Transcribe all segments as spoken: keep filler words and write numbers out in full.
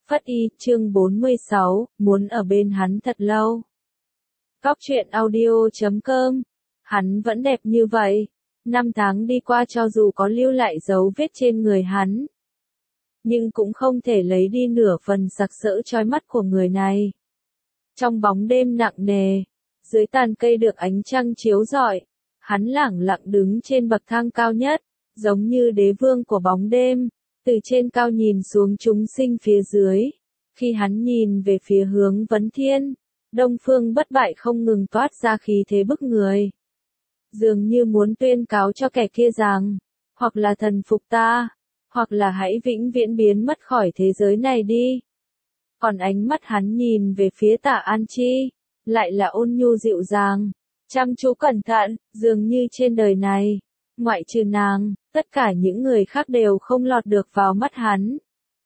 Phất Y, chương bốn mươi sáu, muốn ở bên hắn thật lâu. Góc truyện audio chấm com. Hắn vẫn đẹp như vậy. Năm tháng đi qua cho dù có lưu lại dấu vết trên người hắn, nhưng cũng không thể lấy đi nửa phần sặc sỡ chói mắt của người này. Trong bóng đêm nặng nề, dưới tàn cây được ánh trăng chiếu rọi, hắn lẳng lặng đứng trên bậc thang cao nhất, giống như đế vương của bóng đêm, từ trên cao nhìn xuống chúng sinh phía dưới. Khi hắn nhìn về phía hướng Vấn Thiên, Đông Phương Bất Bại không ngừng toát ra khí thế bức người, dường như muốn tuyên cáo cho kẻ kia rằng, hoặc là thần phục ta, hoặc là hãy vĩnh viễn biến mất khỏi thế giới này đi. Còn ánh mắt hắn nhìn về phía Tạ An Chi, lại là ôn nhu dịu dàng, chăm chú cẩn thận, dường như trên đời này, ngoại trừ nàng, tất cả những người khác đều không lọt được vào mắt hắn.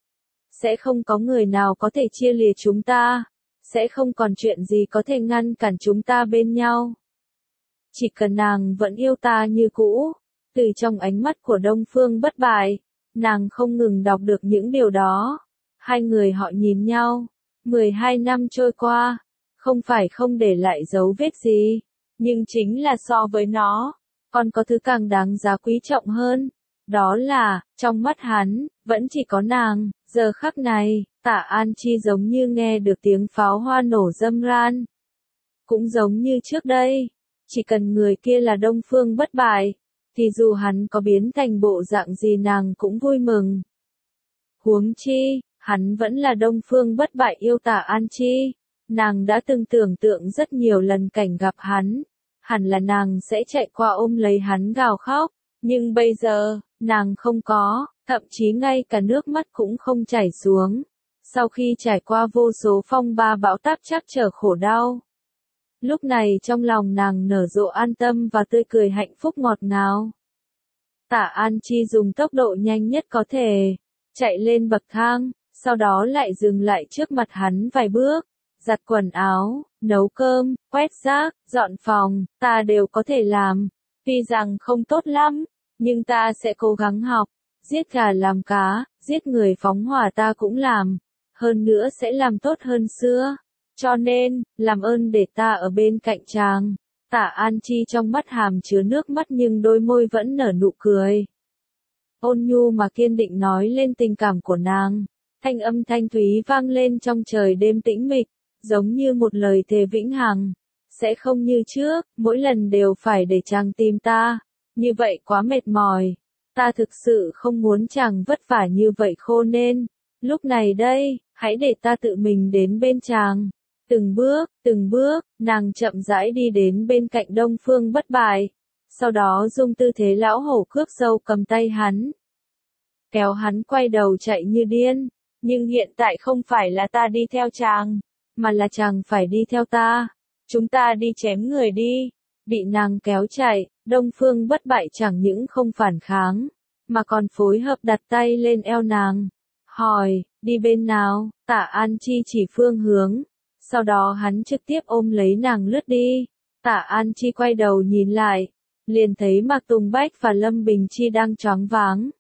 Sẽ không có người nào có thể chia lìa chúng ta, sẽ không còn chuyện gì có thể ngăn cản chúng ta bên nhau. Chỉ cần nàng vẫn yêu ta như cũ. Từ trong ánh mắt của Đông Phương Bất Bại, nàng không ngừng đọc được những điều đó. Hai người họ nhìn nhau, mười hai năm trôi qua, không phải không để lại dấu vết gì, nhưng chính là so với nó, còn có thứ càng đáng giá quý trọng hơn. Đó là, trong mắt hắn, vẫn chỉ có nàng. Giờ khắc này, Tạ An Chi giống như nghe được tiếng pháo hoa nổ râm ran. Cũng giống như trước đây, chỉ cần người kia là Đông Phương Bất Bại, thì dù hắn có biến thành bộ dạng gì nàng cũng vui mừng. Huống chi, hắn vẫn là Đông Phương Bất Bại yêu Tạ An Chi. Nàng đã từng tưởng tượng rất nhiều lần cảnh gặp hắn, hẳn là nàng sẽ chạy qua ôm lấy hắn gào khóc, nhưng bây giờ, nàng không có, thậm chí ngay cả nước mắt cũng không chảy xuống. Sau khi trải qua vô số phong ba bão táp trắc trở khổ đau, lúc này trong lòng nàng nở rộ an tâm và tươi cười hạnh phúc ngọt ngào. Tạ An Chi dùng tốc độ nhanh nhất có thể, chạy lên bậc thang, sau đó lại dừng lại trước mặt hắn vài bước, giặt quần áo, nấu cơm, quét rác, dọn phòng, ta đều có thể làm. Tuy rằng không tốt lắm, nhưng ta sẽ cố gắng học. Giết gà làm cá, giết người phóng hỏa ta cũng làm, hơn nữa sẽ làm tốt hơn xưa. Cho nên, làm ơn để ta ở bên cạnh chàng. Tạ An Chi trong mắt hàm chứa nước mắt nhưng đôi môi vẫn nở nụ cười. Ôn nhu mà kiên định nói lên tình cảm của nàng. Thanh âm thanh thúy vang lên trong trời đêm tĩnh mịch, giống như một lời thề vĩnh hằng. Sẽ không như trước, mỗi lần đều phải để chàng tìm ta. Như vậy quá mệt mỏi. Ta thực sự không muốn chàng vất vả như vậy khô nên. Lúc này đây, hãy để ta tự mình đến bên chàng. Từng bước, từng bước, nàng chậm rãi đi đến bên cạnh Đông Phương Bất Bại. Sau đó dùng tư thế lão hổ cướp sâu cầm tay hắn, kéo hắn quay đầu chạy như điên. Nhưng hiện tại không phải là ta đi theo chàng, mà là chàng phải đi theo ta. Chúng ta đi chém người đi. Bị nàng kéo chạy, Đông Phương Bất Bại chẳng những không phản kháng, mà còn phối hợp đặt tay lên eo nàng. Hỏi, đi bên nào? Tạ An Chi chỉ phương hướng. Sau đó hắn trực tiếp ôm lấy nàng lướt đi. Tạ An Chi quay đầu nhìn lại, liền thấy Mạc Tùng Bách và Lâm Bình Chi đang choáng váng.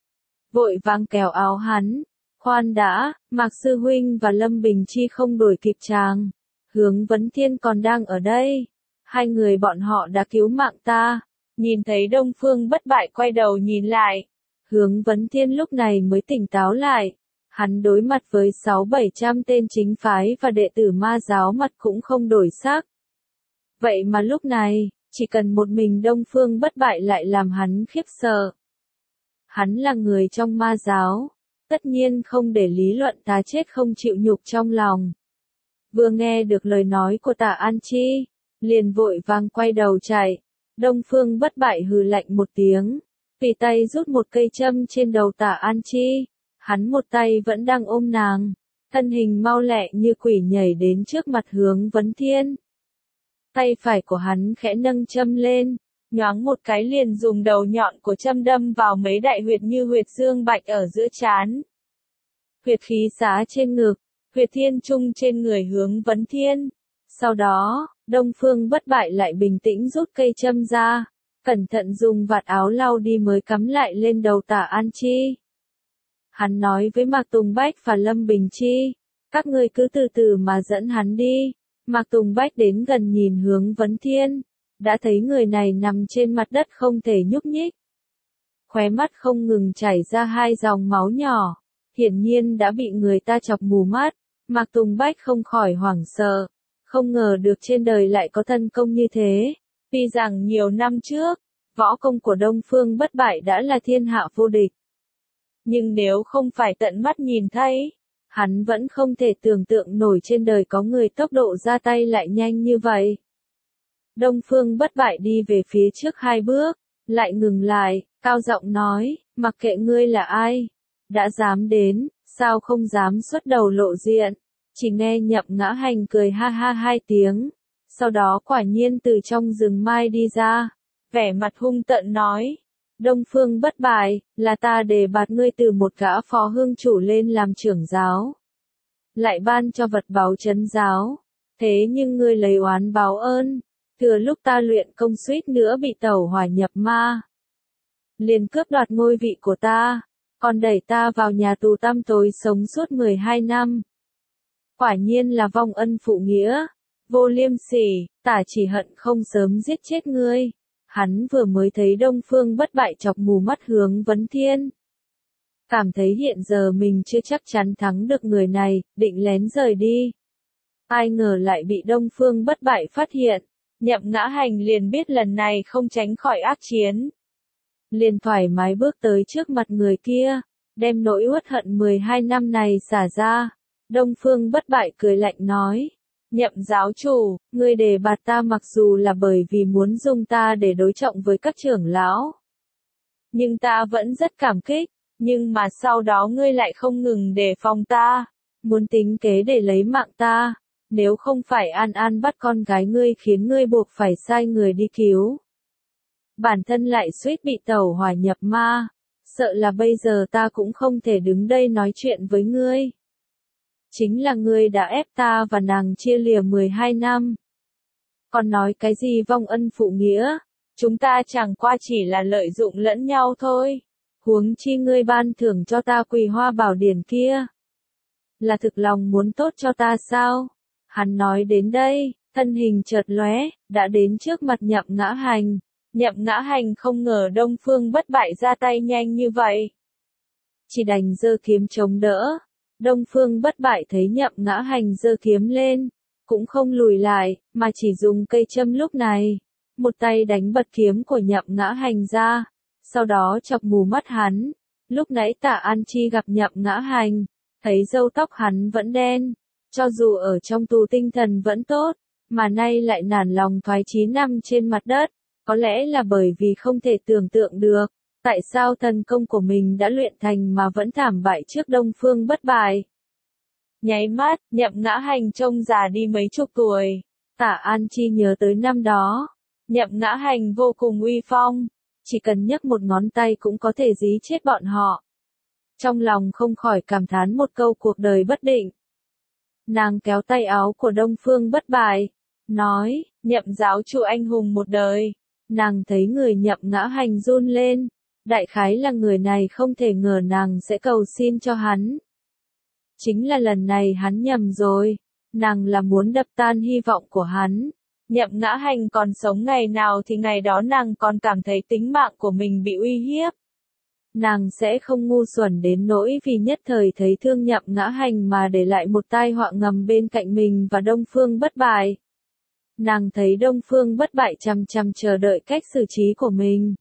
Vội vàng kéo áo hắn. Khoan đã, Mạc Sư Huynh và Lâm Bình Chi không đuổi kịp chàng. Hướng Vấn Thiên còn đang ở đây. Hai người bọn họ đã cứu mạng ta. Nhìn thấy Đông Phương Bất Bại quay đầu nhìn lại, Hướng Vấn Thiên lúc này mới tỉnh táo lại. Hắn đối mặt với sáu bảy trăm tên chính phái và đệ tử ma giáo mặt cũng không đổi sắc. Vậy mà lúc này, chỉ cần một mình Đông Phương Bất Bại lại làm hắn khiếp sợ. Hắn là người trong ma giáo, tất nhiên không để lý luận tá chết không chịu nhục trong lòng. Vừa nghe được lời nói của Tạ An Chi, liền vội vàng quay đầu chạy. Đông Phương Bất Bại hừ lạnh một tiếng, tùy tay rút một cây châm trên đầu Tạ An Chi. Hắn một tay vẫn đang ôm nàng, thân hình mau lẹ như quỷ nhảy đến trước mặt Hướng Vấn Thiên. Tay phải của hắn khẽ nâng châm lên, nhoáng một cái liền dùng đầu nhọn của châm đâm vào mấy đại huyệt như huyệt dương bạch ở giữa trán, huyệt khí xá trên ngực, huyệt thiên trung trên người Hướng Vấn Thiên. Sau đó, Đông Phương Bất Bại lại bình tĩnh rút cây châm ra, cẩn thận dùng vạt áo lau đi mới cắm lại lên đầu Tạ An Chi. Hắn nói với Mạc Tùng Bách và Lâm Bình Chi, các ngươi cứ từ từ mà dẫn hắn đi. Mạc Tùng Bách đến gần nhìn hướng Vấn Thiên, đã thấy người này nằm trên mặt đất không thể nhúc nhích. Khóe mắt không ngừng chảy ra hai dòng máu nhỏ, hiển nhiên đã bị người ta chọc mù mắt. Mạc Tùng Bách không khỏi hoảng sợ, không ngờ được trên đời lại có thân công như thế. Tuy rằng nhiều năm trước, võ công của Đông Phương Bất Bại đã là thiên hạ vô địch. Nhưng nếu không phải tận mắt nhìn thấy, hắn vẫn không thể tưởng tượng nổi trên đời có người tốc độ ra tay lại nhanh như vậy. Đông Phương Bất Bại đi về phía trước hai bước, lại ngừng lại, cao giọng nói, mặc kệ ngươi là ai, đã dám đến, sao không dám xuất đầu lộ diện. Chỉ nghe Nhậm Ngã Hành cười ha ha hai tiếng, sau đó quả nhiên từ trong rừng mai đi ra, vẻ mặt hung tợn nói, Đông Phương Bất Bại, là ta đề bạt ngươi từ một gã phó hương chủ lên làm trưởng giáo, lại ban cho vật báu trấn giáo, thế nhưng ngươi lấy oán báo ơn, thừa lúc ta luyện công suýt nữa bị tẩu hỏa nhập ma, liền cướp đoạt ngôi vị của ta, còn đẩy ta vào nhà tù tăm tối sống suốt mười hai năm. Quả nhiên là vong ân phụ nghĩa, vô liêm sỉ, tả chỉ hận không sớm giết chết ngươi. Hắn vừa mới thấy Đông Phương Bất Bại chọc mù mắt hướng Vấn Thiên. Cảm thấy hiện giờ mình chưa chắc chắn thắng được người này, định lén rời đi. Ai ngờ lại bị Đông Phương Bất Bại phát hiện, Nhậm Ngã Hành liền biết lần này không tránh khỏi ác chiến. Liền thoải mái bước tới trước mặt người kia, đem nỗi uất hận mười hai năm này xả ra. Đông Phương Bất Bại cười lạnh nói, Nhậm giáo chủ, ngươi đề bạt ta mặc dù là bởi vì muốn dùng ta để đối trọng với các trưởng lão. Nhưng ta vẫn rất cảm kích, nhưng mà sau đó ngươi lại không ngừng đề phòng ta, muốn tính kế để lấy mạng ta, nếu không phải An An bắt con gái ngươi khiến ngươi buộc phải sai người đi cứu. Bản thân lại suýt bị tẩu hỏa nhập ma, sợ là bây giờ ta cũng không thể đứng đây nói chuyện với ngươi. Chính là ngươi đã ép ta và nàng chia lìa mười hai năm. Còn nói cái gì vong ân phụ nghĩa, chúng ta chẳng qua chỉ là lợi dụng lẫn nhau thôi. Huống chi ngươi ban thưởng cho ta Quỳ Hoa Bảo Điển kia, là thực lòng muốn tốt cho ta sao? Hắn nói đến đây, thân hình chợt lóe, đã đến trước mặt Nhậm Ngã Hành. Nhậm Ngã Hành không ngờ Đông Phương Bất Bại ra tay nhanh như vậy, chỉ đành giơ kiếm chống đỡ. Đông Phương Bất Bại thấy Nhậm Ngã Hành giơ kiếm lên, cũng không lùi lại, mà chỉ dùng cây châm lúc này, một tay đánh bật kiếm của Nhậm Ngã Hành ra, sau đó chọc mù mắt hắn. Lúc nãy Tạ An Chi gặp Nhậm Ngã Hành, thấy râu tóc hắn vẫn đen, cho dù ở trong tù tinh thần vẫn tốt, mà nay lại nản lòng thoái chí nằm trên mặt đất, có lẽ là bởi vì không thể tưởng tượng được. Tại sao thần công của mình đã luyện thành mà vẫn thảm bại trước Đông Phương Bất Bại? Nháy mắt, Nhậm Ngã Hành trông già đi mấy chục tuổi. Tạ An Chi nhớ tới năm đó, Nhậm Ngã Hành vô cùng uy phong, chỉ cần nhấc một ngón tay cũng có thể dí chết bọn họ. Trong lòng không khỏi cảm thán một câu cuộc đời bất định. Nàng kéo tay áo của Đông Phương Bất Bại, nói, Nhậm giáo chủ anh hùng một đời. Nàng thấy người Nhậm Ngã Hành run lên. Đại khái là người này không thể ngờ nàng sẽ cầu xin cho hắn. Chính là lần này hắn nhầm rồi, nàng là muốn đập tan hy vọng của hắn. Nhậm Ngã Hành còn sống ngày nào thì ngày đó nàng còn cảm thấy tính mạng của mình bị uy hiếp. Nàng sẽ không ngu xuẩn đến nỗi vì nhất thời thấy thương Nhậm Ngã Hành mà để lại một tai họa ngầm bên cạnh mình và Đông Phương Bất Bại. Nàng thấy Đông Phương Bất Bại chằm chằm chờ đợi cách xử trí của mình.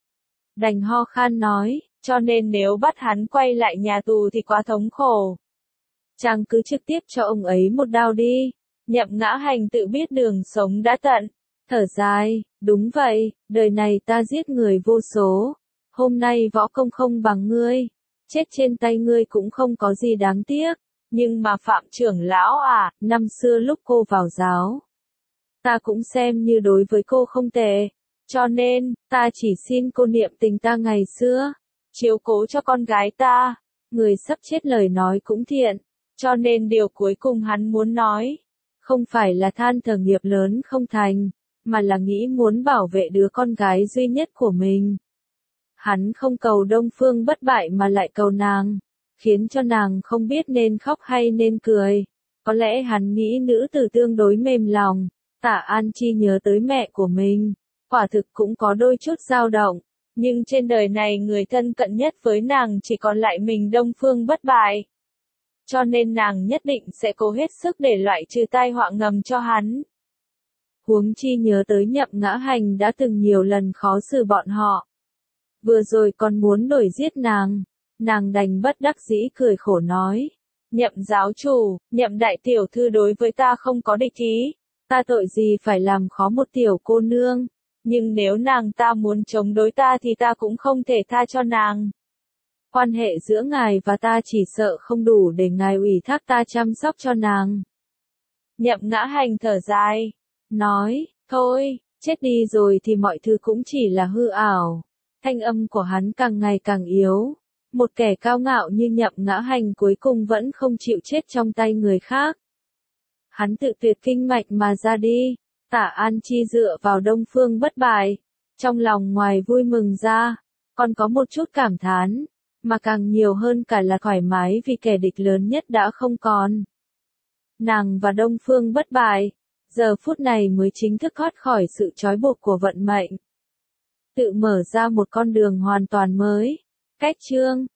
Đành ho khan nói, cho nên nếu bắt hắn quay lại nhà tù thì quá thống khổ. Chàng cứ trực tiếp cho ông ấy một đao đi. Nhậm Ngã Hành tự biết đường sống đã tận, thở dài, đúng vậy, đời này ta giết người vô số. Hôm nay võ công không bằng ngươi, chết trên tay ngươi cũng không có gì đáng tiếc. Nhưng mà Phạm trưởng lão à, năm xưa lúc cô vào giáo, ta cũng xem như đối với cô không tệ. Cho nên, ta chỉ xin cô niệm tình ta ngày xưa, chiếu cố cho con gái ta. Người sắp chết lời nói cũng thiện, cho nên điều cuối cùng hắn muốn nói, không phải là than thở nghiệp lớn không thành, mà là nghĩ muốn bảo vệ đứa con gái duy nhất của mình. Hắn không cầu Đông Phương Bất Bại mà lại cầu nàng. khiến cho nàng không biết nên khóc hay nên cười. Có lẽ hắn nghĩ nữ tử tương đối mềm lòng. Tạ An Chi nhớ tới mẹ của mình, quả thực cũng có đôi chút dao động, nhưng trên đời này người thân cận nhất với nàng chỉ còn lại mình Đông Phương Bất Bại. Cho nên nàng nhất định sẽ cố hết sức để loại trừ tai họa ngầm cho hắn. Huống chi nhớ tới Nhậm Ngã Hành đã từng nhiều lần khó xử bọn họ. Vừa rồi còn muốn đuổi giết nàng, nàng đành bất đắc dĩ cười khổ nói. Nhậm giáo chủ, Nhậm đại tiểu thư đối với ta không có địch ý, ta tội gì phải làm khó một tiểu cô nương, nhưng nếu nàng ta muốn chống đối ta thì ta cũng không thể tha cho nàng. Quan hệ giữa ngài và ta chỉ sợ không đủ để ngài ủy thác ta chăm sóc cho nàng. Nhậm Ngã Hành thở dài, nói, thôi, chết đi rồi thì mọi thứ cũng chỉ là hư ảo. Thanh âm của hắn càng ngày càng yếu. Một kẻ cao ngạo như Nhậm Ngã Hành cuối cùng vẫn không chịu chết trong tay người khác. Hắn tự tuyệt kinh mạch mà ra đi. Tạ An Chi dựa vào Đông Phương Bất Bại, trong lòng ngoài vui mừng ra, còn có một chút cảm thán, mà càng nhiều hơn cả là thoải mái vì kẻ địch lớn nhất đã không còn. Nàng và Đông Phương Bất Bại, giờ phút này mới chính thức thoát khỏi sự trói buộc của vận mệnh. Tự mở ra một con đường hoàn toàn mới. Cách chương